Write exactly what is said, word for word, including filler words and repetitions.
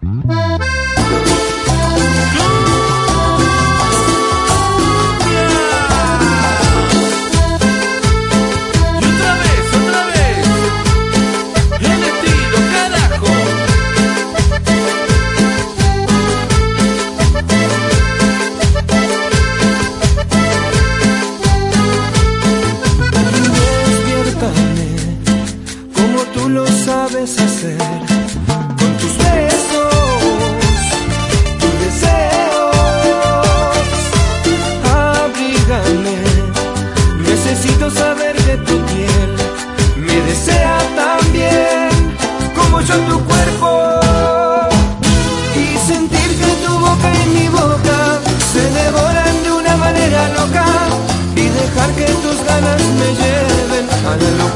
Hacer con tus besos, tus deseos, abrígame. Necesito saber que tu piel me desea tan bien como yo tu cuerpo, y sentir que tu boca y mi boca se devoran de una manera loca, y dejar que tus ganas me lleven a la luna.